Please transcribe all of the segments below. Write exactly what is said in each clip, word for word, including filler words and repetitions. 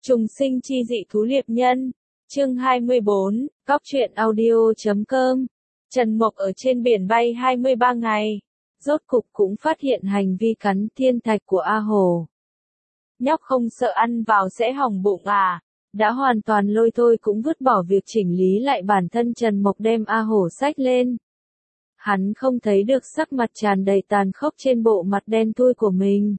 Trùng sinh chi dị thú liệp nhân. Chương hai mươi bốn, Cóc truyện audio chấm com. Trần Mộc ở trên biển bay hai mươi ba ngày. Rốt cục cũng phát hiện hành vi cắn thiên thạch của A Hổ. Nhóc không sợ ăn vào sẽ hỏng bụng à? Đã hoàn toàn lôi thôi cũng vứt bỏ việc chỉnh lý lại bản thân, Trần Mộc đem A Hổ xách lên. Hắn không thấy được sắc mặt tràn đầy tàn khốc trên bộ mặt đen thui của mình.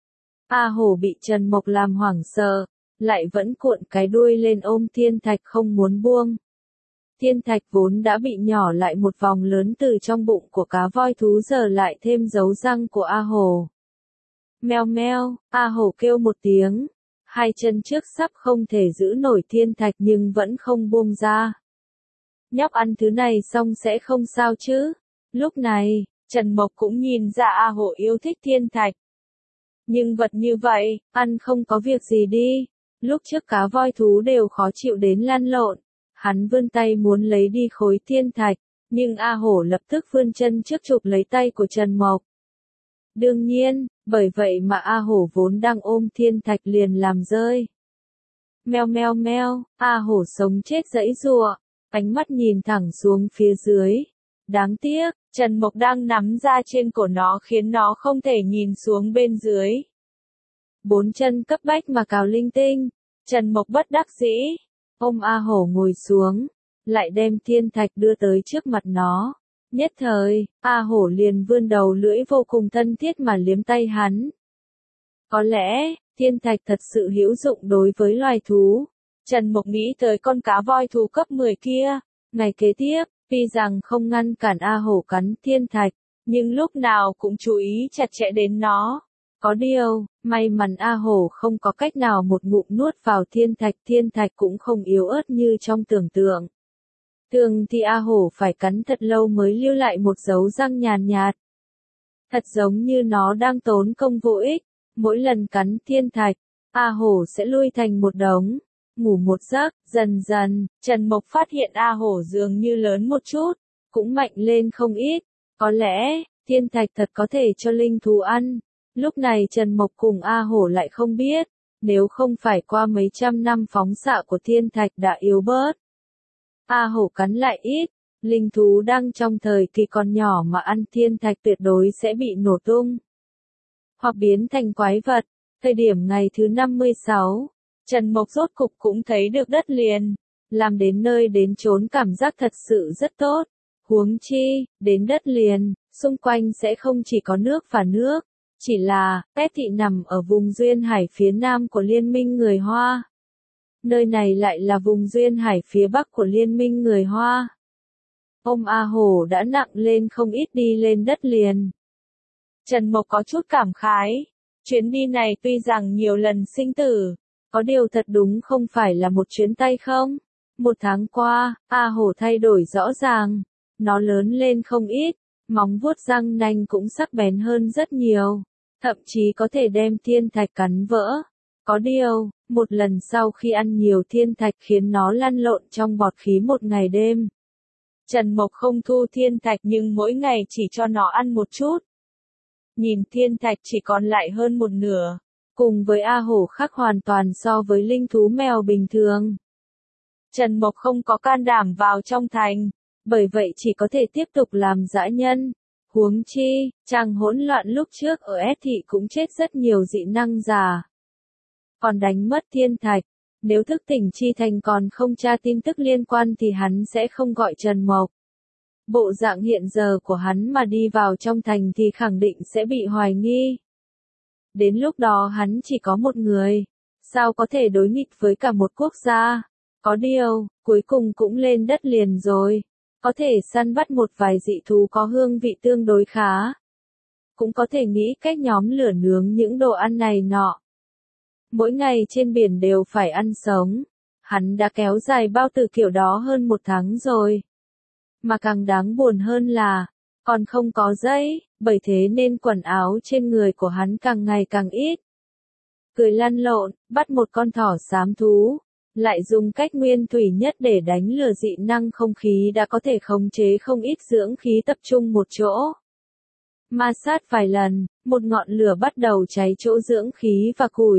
A Hổ bị Trần Mộc làm hoảng sợ, lại vẫn cuộn cái đuôi lên ôm thiên thạch không muốn buông. Thiên thạch vốn đã bị nhỏ lại một vòng lớn từ trong bụng của cá voi thú, giờ lại thêm dấu răng của A Hổ. Meo meo, A Hổ kêu một tiếng, hai chân trước sắp không thể giữ nổi thiên thạch nhưng vẫn không buông ra. Nhóc ăn thứ này xong sẽ không sao chứ? Lúc này, Trần Mộc cũng nhìn ra A Hổ yêu thích thiên thạch. Nhưng vật như vậy, ăn không có việc gì đi. Lúc trước cá voi thú đều khó chịu đến lăn lộn. Hắn vươn tay muốn lấy đi khối thiên thạch, nhưng A Hổ lập tức vươn chân trước chụp lấy tay của Trần Mộc. Đương nhiên, bởi vậy mà A Hổ vốn đang ôm thiên thạch liền làm rơi. Meo meo meo, A Hổ sống chết giãy giụa, ánh mắt nhìn thẳng xuống phía dưới. Đáng tiếc, Trần Mộc đang nắm ra trên cổ nó khiến nó không thể nhìn xuống bên dưới. Bốn chân cấp bách mà cào linh tinh, Trần Mộc bất đắc dĩ, ôm A Hổ ngồi xuống, lại đem thiên thạch đưa tới trước mặt nó. Nhất thời, A Hổ liền vươn đầu lưỡi vô cùng thân thiết mà liếm tay hắn. Có lẽ, thiên thạch thật sự hữu dụng đối với loài thú. Trần Mộc nghĩ tới con cá voi thú cấp mười kia. Ngày kế tiếp, tuy rằng không ngăn cản A Hổ cắn thiên thạch, nhưng lúc nào cũng chú ý chặt chẽ đến nó. Có điều, may mắn A Hổ không có cách nào một ngụm nuốt vào thiên thạch, thiên thạch cũng không yếu ớt như trong tưởng tượng. Thường thì A Hổ phải cắn thật lâu mới lưu lại một dấu răng nhàn nhạt. Thật giống như nó đang tốn công vô ích, mỗi lần cắn thiên thạch, A Hổ sẽ lui thành một đống, ngủ một giấc, dần dần, Trần Mộc phát hiện A Hổ dường như lớn một chút, cũng mạnh lên không ít, có lẽ, thiên thạch thật có thể cho linh thú ăn. Lúc này Trần Mộc cùng A Hổ lại không biết, nếu không phải qua mấy trăm năm phóng xạ của thiên thạch đã yếu bớt. A Hổ cắn lại ít, linh thú đang trong thời kỳ còn nhỏ mà ăn thiên thạch tuyệt đối sẽ bị nổ tung. Hoặc biến thành quái vật. Thời điểm ngày thứ năm mươi sáu, Trần Mộc rốt cục cũng thấy được đất liền. Làm đến nơi đến chốn cảm giác thật sự rất tốt. Huống chi, đến đất liền, xung quanh sẽ không chỉ có nước và nước. Chỉ là, Pét Thị nằm ở vùng duyên hải phía nam của Liên minh người Hoa. Nơi này lại là vùng duyên hải phía bắc của Liên minh người Hoa. Ôm A Hổ đã nặng lên không ít đi lên đất liền. Trần Mộc có chút cảm khái. Chuyến đi này tuy rằng nhiều lần sinh tử, có điều thật đúng không phải là một chuyến tay không. Một tháng qua, A Hổ thay đổi rõ ràng. Nó lớn lên không ít, móng vuốt răng nanh cũng sắc bén hơn rất nhiều. Thậm chí có thể đem thiên thạch cắn vỡ. Có điều, một lần sau khi ăn nhiều thiên thạch khiến nó lăn lộn trong bọt khí một ngày đêm. Trần Mộc không thu thiên thạch nhưng mỗi ngày chỉ cho nó ăn một chút. Nhìn thiên thạch chỉ còn lại hơn một nửa. Cùng với A Hổ khác hoàn toàn so với linh thú mèo bình thường. Trần Mộc không có can đảm vào trong thành, bởi vậy chỉ có thể tiếp tục làm dã nhân. Huống chi, chàng hỗn loạn lúc trước ở S thị cũng chết rất nhiều dị năng giả. Còn đánh mất thiên thạch, nếu thức tỉnh chi thành còn không tra tin tức liên quan thì hắn sẽ không gọi Trần Mộc. Bộ dạng hiện giờ của hắn mà đi vào trong thành thì khẳng định sẽ bị hoài nghi. Đến lúc đó hắn chỉ có một người, sao có thể đối nghịch với cả một quốc gia. Có điều, cuối cùng cũng lên đất liền rồi. Có thể săn bắt một vài dị thú có hương vị tương đối khá. Cũng có thể nghĩ cách nhóm lửa nướng những đồ ăn này nọ. Mỗi ngày trên biển đều phải ăn sống. Hắn đã kéo dài bao tử kiểu đó hơn một tháng rồi. Mà càng đáng buồn hơn là, còn không có dây, bởi thế nên quần áo trên người của hắn càng ngày càng ít. Cười lăn lộn, bắt một con thỏ xám thú. Lại dùng cách nguyên thủy nhất để đánh lừa dị năng không khí đã có thể khống chế không ít dưỡng khí tập trung một chỗ. Ma sát vài lần, một ngọn lửa bắt đầu cháy chỗ dưỡng khí và củi.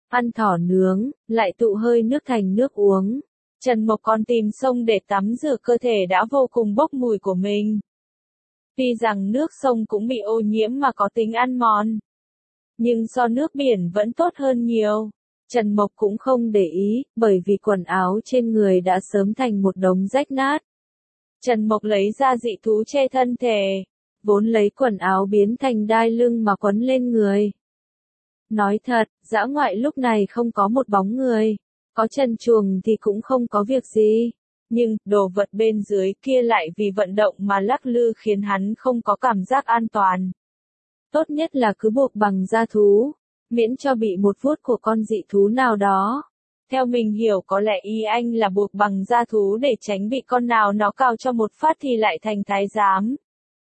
ăn thỏ nướng, lại tụ hơi nước thành nước uống. Trần Mộc còn tìm sông để tắm rửa cơ thể đã vô cùng bốc mùi của mình. Tuy rằng nước sông cũng bị ô nhiễm mà có tính ăn mòn, nhưng so nước biển vẫn tốt hơn nhiều. Trần Mộc cũng không để ý, bởi vì quần áo trên người đã sớm thành một đống rách nát. Trần Mộc lấy ra dị thú che thân thể, vốn lấy quần áo biến thành đai lưng mà quấn lên người. Nói thật, dã ngoại lúc này không có một bóng người, có trần truồng thì cũng không có việc gì. Nhưng, đồ vật bên dưới kia lại vì vận động mà lắc lư khiến hắn không có cảm giác an toàn. Tốt nhất là cứ buộc bằng da thú, miễn cho bị một vuốt của con dị thú nào đó. Theo mình hiểu có lẽ ý anh là buộc bằng da thú để tránh bị con nào nó cào cho một phát thì lại thành thái giám.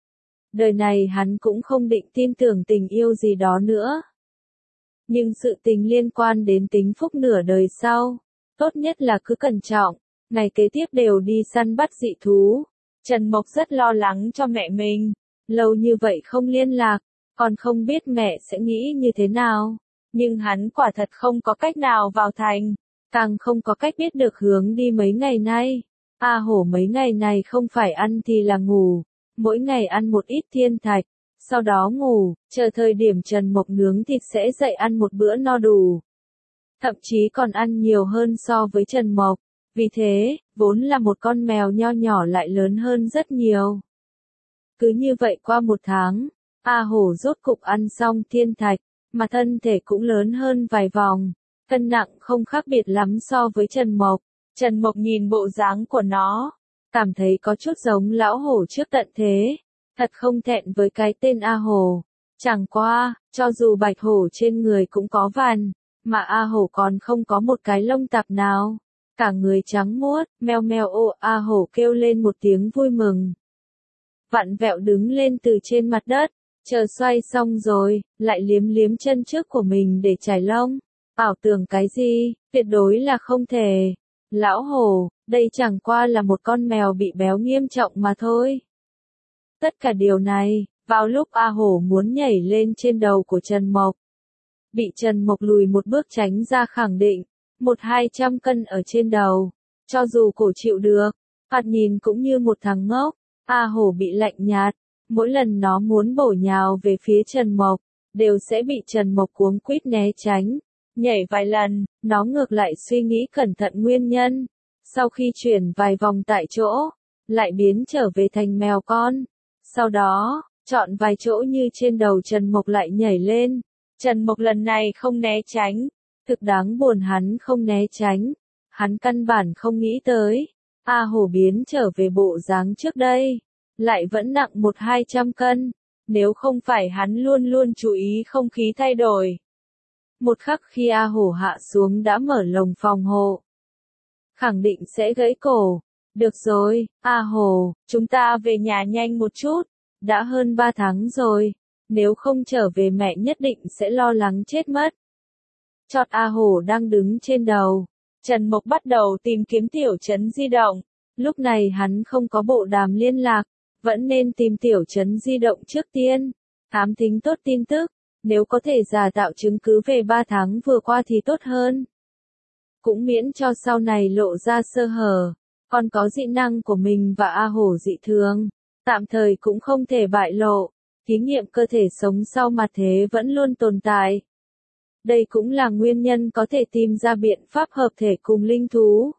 Đời này hắn cũng không định tin tưởng tình yêu gì đó nữa. Nhưng sự tình liên quan đến tính phúc nửa đời sau, tốt nhất là cứ cẩn trọng. Ngày kế tiếp đều đi săn bắt dị thú. Trần Mộc rất lo lắng cho mẹ mình. Lâu như vậy không liên lạc, còn không biết mẹ sẽ nghĩ như thế nào. Nhưng hắn quả thật không có cách nào vào thành, càng không có cách biết được hướng đi mấy ngày nay. A Hổ mấy ngày này không phải ăn thì là ngủ, mỗi ngày ăn một ít thiên thạch, sau đó ngủ, chờ thời điểm Trần Mộc nướng thịt sẽ dậy ăn một bữa no đủ. Thậm chí còn ăn nhiều hơn so với Trần Mộc. Vì thế, vốn là một con mèo nho nhỏ lại lớn hơn rất nhiều. Cứ như vậy qua một tháng, A Hổ rốt cục ăn xong thiên thạch, mà thân thể cũng lớn hơn vài vòng, cân nặng không khác biệt lắm so với Trần Mộc. Trần Mộc nhìn bộ dáng của nó, cảm thấy có chút giống lão hổ trước tận thế, thật không thẹn với cái tên A Hổ. Chẳng qua, cho dù bạch hổ trên người cũng có vằn, mà A Hổ còn không có một cái lông tạp nào. Cả người trắng muốt, meo meo ô A Hổ kêu lên một tiếng vui mừng. Vặn vẹo đứng lên từ trên mặt đất, chờ xoay xong rồi, lại liếm liếm chân trước của mình để chải lông. Ảo tưởng cái gì, tuyệt đối là không thể. Lão hổ, đây chẳng qua là một con mèo bị béo nghiêm trọng mà thôi. Tất cả điều này, vào lúc A Hổ muốn nhảy lên trên đầu của Trần Mộc. Bị Trần Mộc lùi một bước tránh ra khẳng định. Một hai trăm cân ở trên đầu, cho dù cổ chịu được, thoạt nhìn cũng như một thằng ngốc. A Hổ bị lạnh nhạt, mỗi lần nó muốn bổ nhào về phía Trần Mộc, đều sẽ bị Trần Mộc cuống quýt né tránh. Nhảy vài lần, nó ngược lại suy nghĩ cẩn thận nguyên nhân. Sau khi chuyển vài vòng tại chỗ, lại biến trở về thành mèo con. Sau đó, chọn vài chỗ như trên đầu Trần Mộc lại nhảy lên. Trần Mộc lần này không né tránh. Thực đáng buồn hắn không né tránh, hắn căn bản không nghĩ tới, A Hổ biến trở về bộ dáng trước đây, lại vẫn nặng một hai trăm cân, nếu không phải hắn luôn luôn chú ý không khí thay đổi. Một khắc khi A Hổ hạ xuống đã mở lồng phòng hộ, khẳng định sẽ gãy cổ. Được rồi, A Hổ, chúng ta về nhà nhanh một chút, đã hơn ba tháng rồi, nếu không trở về mẹ nhất định sẽ lo lắng chết mất. Chọt A Hổ đang đứng trên đầu. Trần Mộc bắt đầu tìm kiếm tiểu trấn di động. Lúc này hắn không có bộ đàm liên lạc, vẫn nên tìm tiểu trấn di động trước tiên. Thám thính tốt tin tức, nếu có thể giả tạo chứng cứ về ba tháng vừa qua thì tốt hơn. Cũng miễn cho sau này lộ ra sơ hở, còn có dị năng của mình và A Hổ dị thường, tạm thời cũng không thể bại lộ. Thí nghiệm cơ thể sống sau mặt thế vẫn luôn tồn tại. Đây cũng là nguyên nhân có thể tìm ra biện pháp hợp thể cùng linh thú.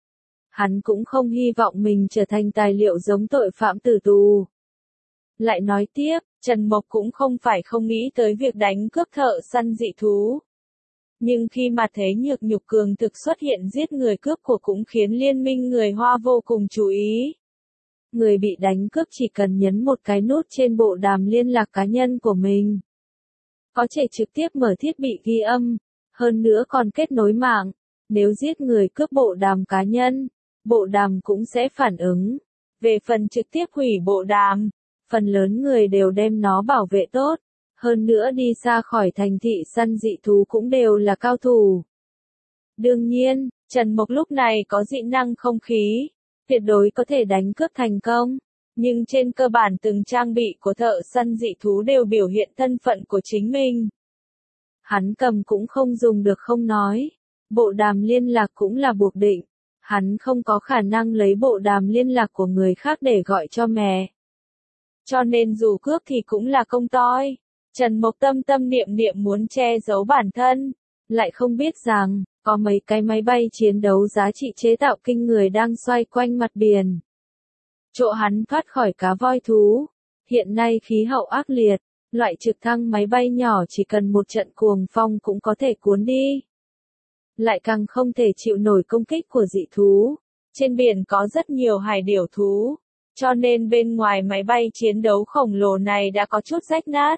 Hắn cũng không hy vọng mình trở thành tài liệu giống tội phạm tử tù. Lại nói tiếp, Trần Mộc cũng không phải không nghĩ tới việc đánh cướp thợ săn dị thú. Nhưng khi mà thế nhược nhục cường thực xuất hiện giết người cướp của cũng khiến liên minh người Hoa vô cùng chú ý. Người bị đánh cướp chỉ cần nhấn một cái nút trên bộ đàm liên lạc cá nhân của mình. Có thể trực tiếp mở thiết bị ghi âm, hơn nữa còn kết nối mạng. Nếu giết người cướp bộ đàm cá nhân, bộ đàm cũng sẽ phản ứng. Về phần trực tiếp hủy bộ đàm, phần lớn người đều đem nó bảo vệ tốt. Hơn nữa đi xa khỏi thành thị săn dị thú cũng đều là cao thủ. Đương nhiên, Trần Mộc lúc này có dị năng không khí, tuyệt đối có thể đánh cướp thành công. Nhưng trên cơ bản từng trang bị của thợ săn dị thú đều biểu hiện thân phận của chính mình. Hắn cầm cũng không dùng được không nói. Bộ đàm liên lạc cũng là buộc định. Hắn không có khả năng lấy bộ đàm liên lạc của người khác để gọi cho mẹ. Cho nên dù cướp thì cũng là công toi. Trần Mộc tâm tâm niệm niệm muốn che giấu bản thân. Lại không biết rằng, có mấy cái máy bay chiến đấu giá trị chế tạo kinh người đang xoay quanh mặt biển. Chỗ hắn thoát khỏi cá voi thú. Hiện nay khí hậu ác liệt, loại trực thăng máy bay nhỏ chỉ cần một trận cuồng phong cũng có thể cuốn đi. Lại càng không thể chịu nổi công kích của dị thú. Trên biển có rất nhiều hải điểu thú, cho nên bên ngoài máy bay chiến đấu khổng lồ này đã có chút rách nát.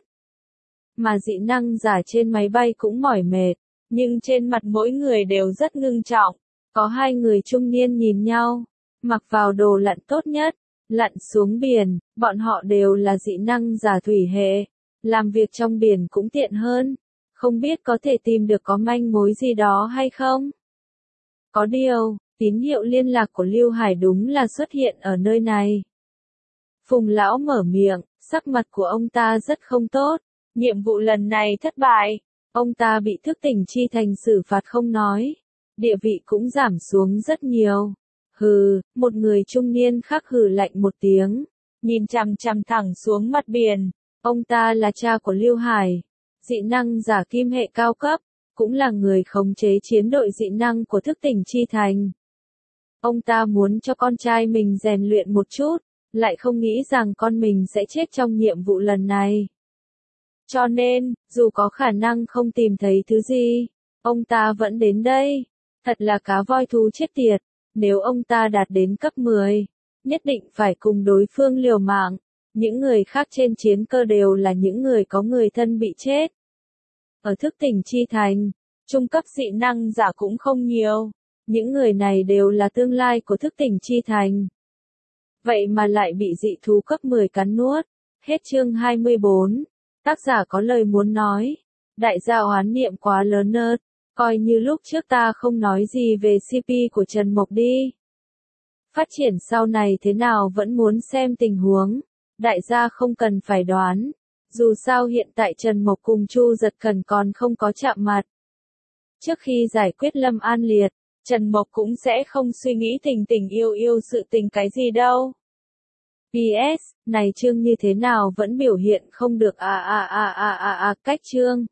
Mà dị năng giả trên máy bay cũng mỏi mệt, nhưng trên mặt mỗi người đều rất ngưng trọng. Có hai người trung niên nhìn nhau, mặc vào đồ lặn tốt nhất, lặn xuống biển, bọn họ đều là dị năng giả thủy hệ, làm việc trong biển cũng tiện hơn. Không biết có thể tìm được có manh mối gì đó hay không? Có điều, tín hiệu liên lạc của Lưu Hải đúng là xuất hiện ở nơi này. Phùng lão mở miệng, sắc mặt của ông ta rất không tốt. Nhiệm vụ lần này thất bại. Ông ta bị thức tỉnh chi thành xử phạt không nói. Địa vị cũng giảm xuống rất nhiều. Hừ, một người trung niên khác hừ lạnh một tiếng. Nhìn chằm chằm thẳng xuống mặt biển. Ông ta là cha của Lưu Hải. Dị năng giả kim hệ cao cấp. Cũng là người khống chế chiến đội dị năng của thức tỉnh chi thành. Ông ta muốn cho con trai mình rèn luyện một chút. Lại không nghĩ rằng con mình sẽ chết trong nhiệm vụ lần này. Cho nên, dù có khả năng không tìm thấy thứ gì, ông ta vẫn đến đây. Thật là cá voi thú chết tiệt. Nếu ông ta đạt đến cấp mười, nhất định phải cùng đối phương liều mạng. Những người khác trên chiến cơ đều là những người có người thân bị chết. Ở thức tỉnh chi thành, trung cấp dị năng giả cũng không nhiều. Những người này đều là tương lai của thức tỉnh chi thành. Vậy mà lại bị dị thú cấp mười cắn nuốt. Hết chương hai mươi bốn. Tác giả có lời muốn nói. Đại gia oán niệm quá lớn nớt. Coi như lúc trước ta không nói gì về xê pê của Trần Mộc đi. Phát triển sau này thế nào vẫn muốn xem tình huống. Đại gia không cần phải đoán. Dù sao hiện tại Trần Mộc cùng Chu Giật Cẩn còn không có chạm mặt. Trước khi giải quyết Lâm An Liệt, Trần Mộc cũng sẽ không suy nghĩ tình tình yêu yêu sự tình cái gì đâu. pê ét, này chương như thế nào vẫn biểu hiện không được à à à à à à cách chương.